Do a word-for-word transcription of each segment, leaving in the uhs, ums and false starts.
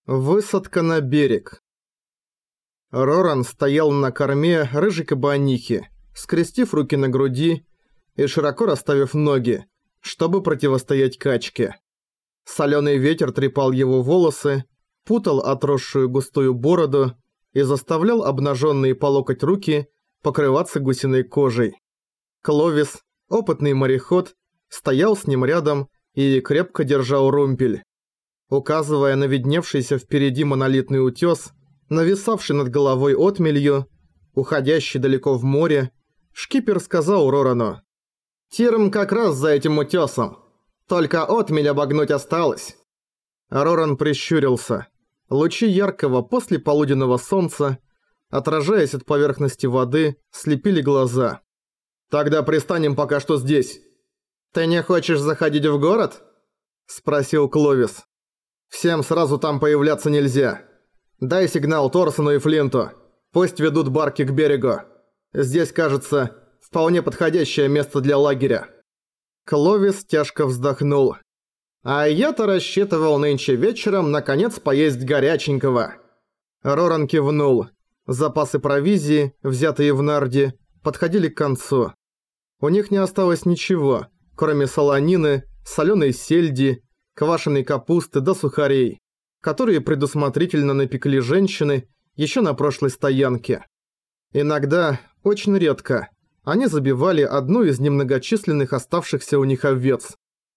Высадка на берег. Роран стоял на корме рыжей кабанихи, скрестив руки на груди и широко расставив ноги, чтобы противостоять качке. Солёный ветер трепал его волосы, путал отросшую густую бороду и заставлял обнаженные по локоть руки покрываться гусиной кожей. Кловис, опытный мореход, стоял с ним рядом и крепко держал румпель. Указывая на видневшийся впереди монолитный утёс, нависавший над головой отмелью, уходящий далеко в море, шкипер сказал Рорану: «Тирм как раз за этим утёсом. Только отмель обогнуть осталось». Роран прищурился. Лучи яркого послеполуденного солнца, отражаясь от поверхности воды, слепили глаза. «Тогда пристанем пока что здесь». «Ты не хочешь заходить в город?» – спросил Кловис. «Всем сразу там появляться нельзя. Дай сигнал Торсону и Флинту. Пусть ведут барки к берегу. Здесь, кажется, вполне подходящее место для лагеря». Кловис тяжко вздохнул. «А я-то рассчитывал нынче вечером наконец поесть горяченького». Роран кивнул. Запасы провизии, взятые в Нарде, подходили к концу. У них не осталось ничего, кроме солонины, солёной сельди, квашеной капусты да сухарей, которые предусмотрительно напекли женщины еще на прошлой стоянке. Иногда, очень редко, они забивали одну из немногочисленных оставшихся у них овец.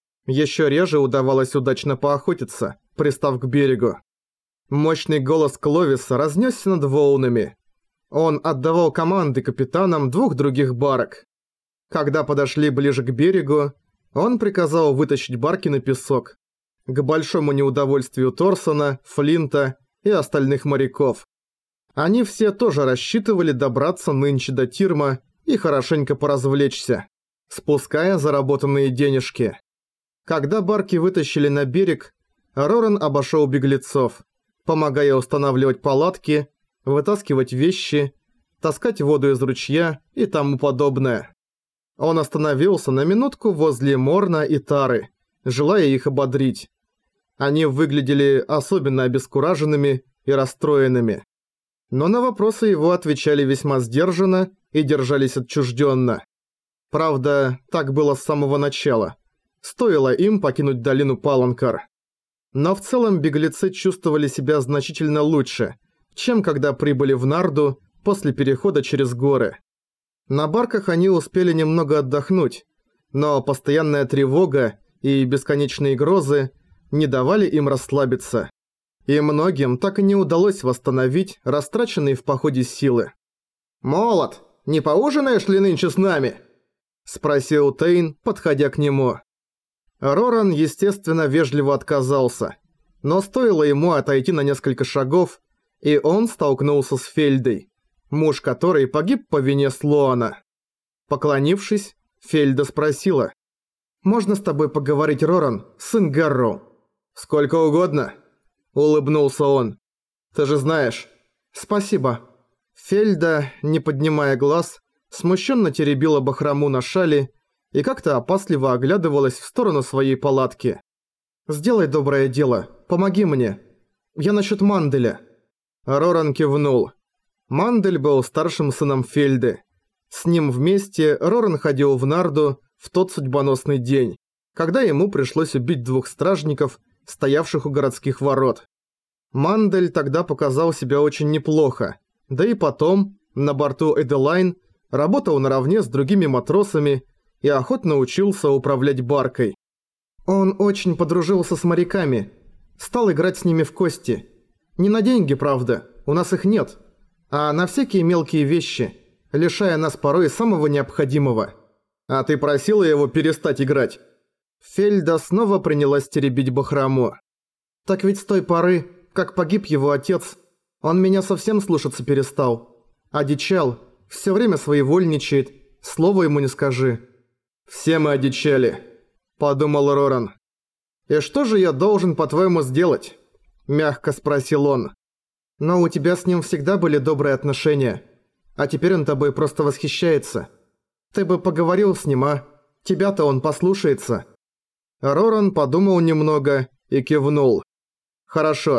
Еще реже удавалось удачно поохотиться, пристав к берегу. Мощный голос Кловиса разнесся над волнами. Он отдавал команды капитанам двух других барок. Когда подошли ближе к берегу, он приказал вытащить барки на песок, к большому неудовольствию Торсона, Флинта и остальных моряков. Они все тоже рассчитывали добраться нынче до Тирма и хорошенько поразвлечься, спуская заработанные денежки. Когда барки вытащили на берег, Роран обошел беглецов, помогая устанавливать палатки, вытаскивать вещи, таскать воду из ручья и тому подобное. Он остановился на минутку возле Морна и Тары, желая их ободрить. Они выглядели особенно обескураженными и расстроенными. Но на вопросы его отвечали весьма сдержанно и держались отчужденно. Правда, так было с самого начала. Стоило им покинуть долину Паланкар. Но в целом беглецы чувствовали себя значительно лучше, чем когда прибыли в Нарду после перехода через горы. На барках они успели немного отдохнуть, но постоянная тревога и бесконечные грозы не давали им расслабиться. И многим так и не удалось восстановить растраченные в походе силы. «Молот, не поужинаешь ли нынче с нами?» – спросил Тейн, подходя к нему. Роран, естественно, вежливо отказался, но стоило ему отойти на несколько шагов, и он столкнулся с Фельдой, муж которой погиб по вине Слоана. Поклонившись, Фельда спросила: «Можно с тобой поговорить, Роран, сын Гарроу?» «Сколько угодно», — улыбнулся он. «Ты же знаешь». «Спасибо». Фельда, не поднимая глаз, смущенно теребила бахрому на шали и как-то опасливо оглядывалась в сторону своей палатки. «Сделай доброе дело, помоги мне. Я насчет Манделя». Роран кивнул. Мандель был старшим сыном Фельды. С ним вместе Роран ходил в Нарду в тот судьбоносный день, когда ему пришлось убить двух стражников, стоявших у городских ворот. Мандель тогда показал себя очень неплохо, да и потом, на борту Эделайн, работал наравне с другими матросами и охотно учился управлять баркой. Он очень подружился с моряками, стал играть с ними в кости. Не на деньги, правда, у нас их нет, а на всякие мелкие вещи, лишая нас порой самого необходимого. «А ты просила его перестать играть?» Фельда снова принялась теребить бахрому. «Так ведь с той поры, как погиб его отец, он меня совсем слушаться перестал. Одичал, все время своевольничает, слова ему не скажи». «Все мы одичали», – подумал Роран. «И что же я должен, по-твоему, сделать?» – мягко спросил он. «Но у тебя с ним всегда были добрые отношения, а теперь он тобой просто восхищается. Ты бы поговорил с ним, а? Тебя-то он послушается». Роран подумал немного и кивнул. «Хорошо,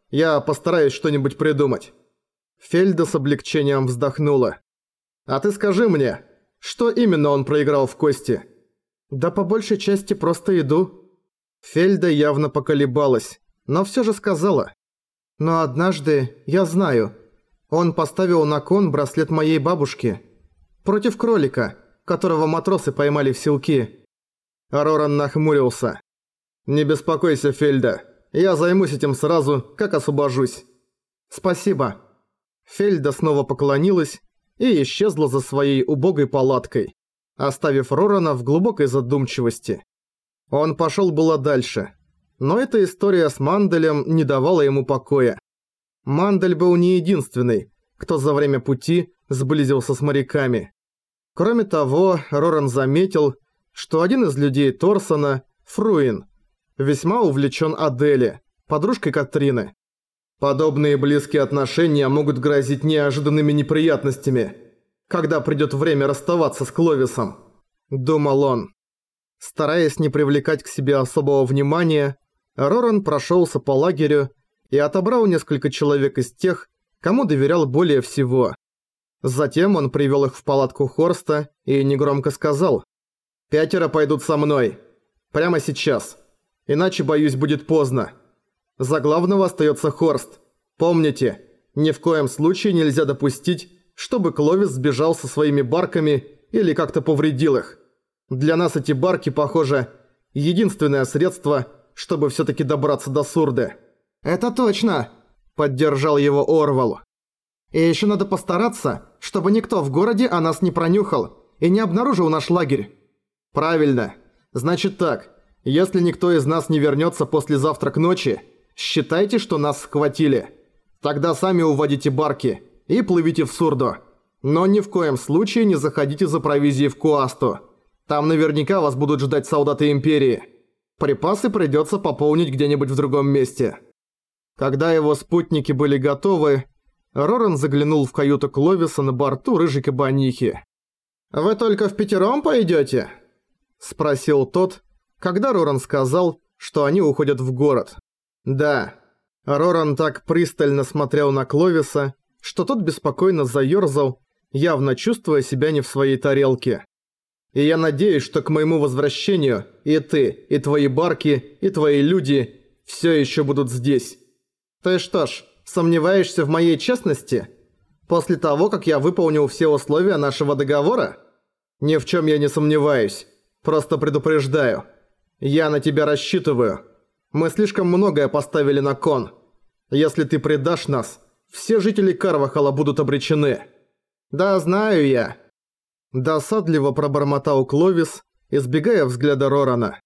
Я постараюсь что-нибудь придумать». Фельда с облегчением вздохнула. «А ты скажи мне, что именно он проиграл в кости?» «Да по большей части просто еду». Фельда явно поколебалась, но всё же сказала. «Но однажды, я знаю, он поставил на кон браслет моей бабушки. Против кролика, которого матросы поймали в селки». Роран нахмурился. «Не беспокойся, Фельда. Я займусь этим сразу, как освобожусь». «Спасибо». Фельда снова поклонилась и исчезла за своей убогой палаткой, оставив Рорана в глубокой задумчивости. Он пошёл было дальше, но эта история с Манделем не давала ему покоя. Мандель был не единственный, кто за время пути сблизился с моряками. Кроме того, Роран заметил, что один из людей Торсона, Фруин, весьма увлечен Адели, подружкой Катрины. Подобные близкие отношения могут грозить неожиданными неприятностями, когда придёт время расставаться с Кловисом, думал он. Стараясь не привлекать к себе особого внимания, Роран прошёлся по лагерю и отобрал несколько человек из тех, кому доверял более всего. Затем он привёл их в палатку Хорста и негромко сказал: «Пятеро пойдут со мной. Прямо сейчас. Иначе, боюсь, будет поздно. За главного остается Хорст. Помните, ни в коем случае нельзя допустить, чтобы Кловис сбежал со своими барками или как-то повредил их. Для нас эти барки, похоже, единственное средство, чтобы всё-таки добраться до Сурды». «Это точно!» – поддержал его Орвал. «И ещё надо постараться, чтобы никто в городе о нас не пронюхал и не обнаружил наш лагерь». «Правильно. Значит так, если никто из нас не вернётся послезавтра к ночи, считайте, что нас схватили. Тогда сами уводите барки и плывите в Сурду. Но ни в коем случае не заходите за провизией в Куасту. Там наверняка вас будут ждать солдаты Империи. Припасы придётся пополнить где-нибудь в другом месте». Когда его спутники были готовы, Роран заглянул в каюту Кловиса на борту рыжей кабанихи. «Вы только впятером пойдёте?» – спросил тот, когда Роран сказал, что они уходят в город. «Да». Роран так пристально смотрел на Кловиса, что тот беспокойно заёрзал, явно чувствуя себя не в своей тарелке. «И я надеюсь, что к моему возвращению и ты, и твои барки, и твои люди всё ещё будут здесь. Ты что ж, сомневаешься в моей честности? После того, как я выполнил все условия нашего договора? Ни в чём я не сомневаюсь. Просто предупреждаю. Я на тебя рассчитываю. Мы слишком многое поставили на кон. Если ты предашь нас, все жители Карвахала будут обречены». «Да, знаю я». Досадливо пробормотал Кловис, избегая взгляда Рорана.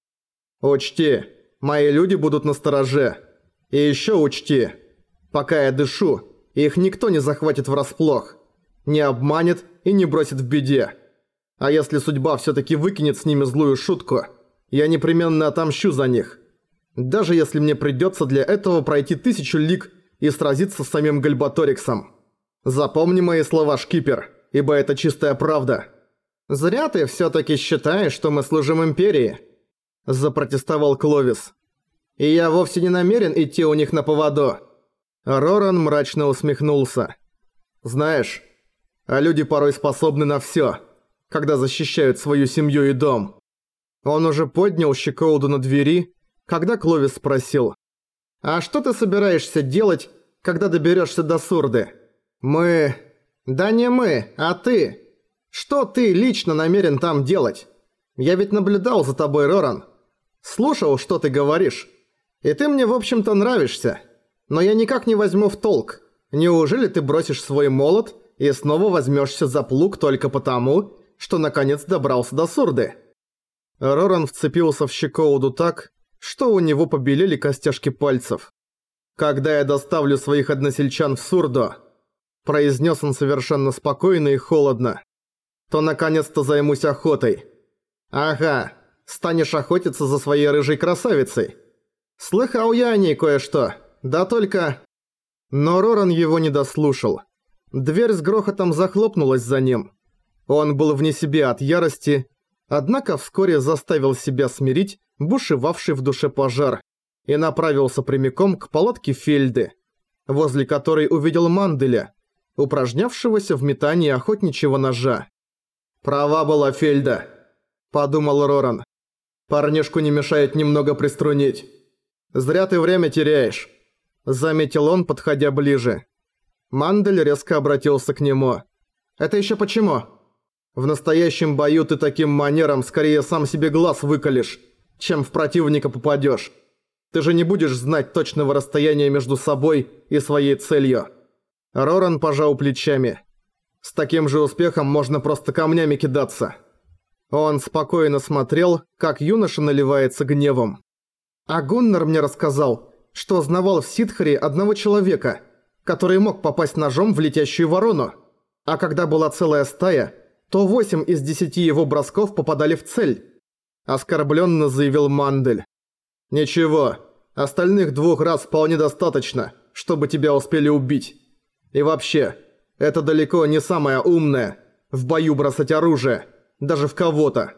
«Учти, мои люди будут настороже. И ещё учти, пока я дышу, их никто не захватит врасплох, не обманет и не бросит в беде. А если судьба всё-таки выкинет с ними злую шутку, я непременно отомщу за них. Даже если мне придётся для этого пройти тысячу лиг и сразиться с самим Гальбаториксом. Запомни мои слова, шкипер, ибо это чистая правда». «Зря ты всё-таки считаешь, что мы служим Империи», – запротестовал Кловис. «И я вовсе не намерен идти у них на поводу». Роран мрачно усмехнулся. «Знаешь, а люди порой способны на всё, когда защищают свою семью и дом». Он уже поднял щеколду на двери, когда Кловис спросил: «А что ты собираешься делать, когда доберёшься до Сурды?» «Мы...» «Да не мы, а ты. Что ты лично намерен там делать? Я ведь наблюдал за тобой, Роран. Слушал, что ты говоришь. И ты мне, в общем-то, нравишься. Но я никак не возьму в толк. Неужели ты бросишь свой молот и снова возьмешься за плуг только потому, что наконец добрался до Сурды?» Роран вцепился в щеколду так, что у него побелели костяшки пальцев. «Когда я доставлю своих односельчан в Сурду», – произнес он совершенно спокойно и холодно, – «то наконец-то займусь охотой». «Ага, станешь охотиться за своей рыжей красавицей. Слыхал я о ней кое-что, да только...» Но Роран его не дослушал. Дверь с грохотом захлопнулась за ним. Он был вне себя от ярости, однако вскоре заставил себя смирить бушевавший в душе пожар и направился прямиком к палатке Фельды, возле которой увидел Манделя, упражнявшегося в метании охотничьего ножа. «Права была Фельда», – подумал Роран. «Парнишку не мешает немного приструнить. Зря ты время теряешь», – заметил он, подходя ближе. Мандель резко обратился к нему. «Это еще почему? В настоящем бою ты таким манером скорее сам себе глаз выколешь, чем в противника попадешь. Ты же не будешь знать точного расстояния между собой и своей целью». Роран пожал плечами. «С таким же успехом можно просто камнями кидаться». Он спокойно смотрел, как юноша наливается гневом. «А Гуннар мне рассказал, что знавал в Сидхаре одного человека, который мог попасть ножом в летящую ворону. А когда была целая стая, то восемь из десяти его бросков попадали в цель», – оскорбленно заявил Мандель. «Ничего, остальных двух раз вполне достаточно, чтобы тебя успели убить. И вообще, это далеко не самое умное – в бою бросать оружие, даже в кого-то».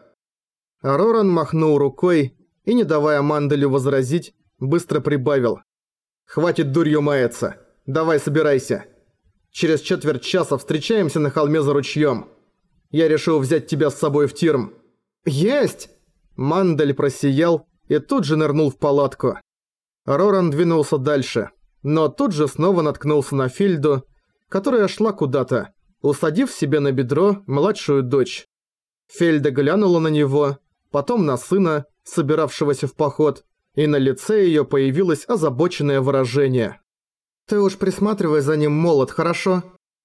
Роран махнул рукой и, не давая Манделю возразить, быстро прибавил. «Хватит дурью маяться, давай собирайся. Через четверть часа встречаемся на холме за ручьем. Я решил взять тебя с собой в Тирм». «Есть!» Мандель просиял и тут же нырнул в палатку. Роран двинулся дальше, но тут же снова наткнулся на Фельду, которая шла куда-то, усадив себе на бедро младшую дочь. Фельда глянула на него, потом на сына, собиравшегося в поход, и на лице её появилось озабоченное выражение. «Ты уж присматривай за ним, молод, хорошо?»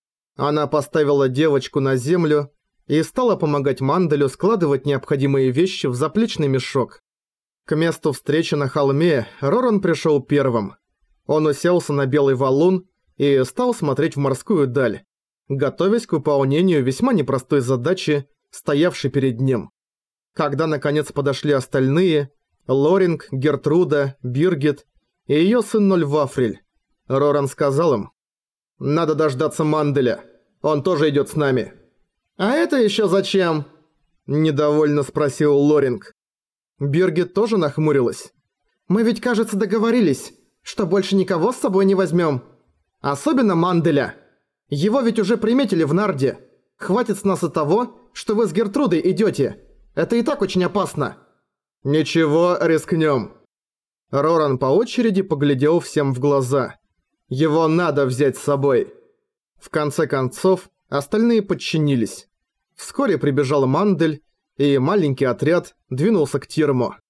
Она поставила девочку на землю и стала помогать Манделю складывать необходимые вещи в заплечный мешок. К месту встречи на холме Роран пришел первым. Он уселся на белый валун и стал смотреть в морскую даль, готовясь к выполнению весьма непростой задачи, стоявшей перед ним. Когда наконец подошли остальные – Лоринг, Гертруда, Биргит и её сын Нольвафриль, Роран сказал им: «Надо дождаться Манделя, он тоже идёт с нами». «А это ещё зачем?» – недовольно спросил Лоринг. Биргит тоже нахмурилась. «Мы ведь, кажется, договорились, что больше никого с собой не возьмем. Особенно Манделя. Его ведь уже приметили в Нарде. Хватит с нас и того, что вы с Гертрудой идёте. Это и так очень опасно». «Ничего, рискнем». Роран по очереди поглядел всем в глаза. Его надо взять с собой. В конце концов, остальные подчинились. Вскоре прибежал Мандель, и маленький отряд двинулся к Тирму.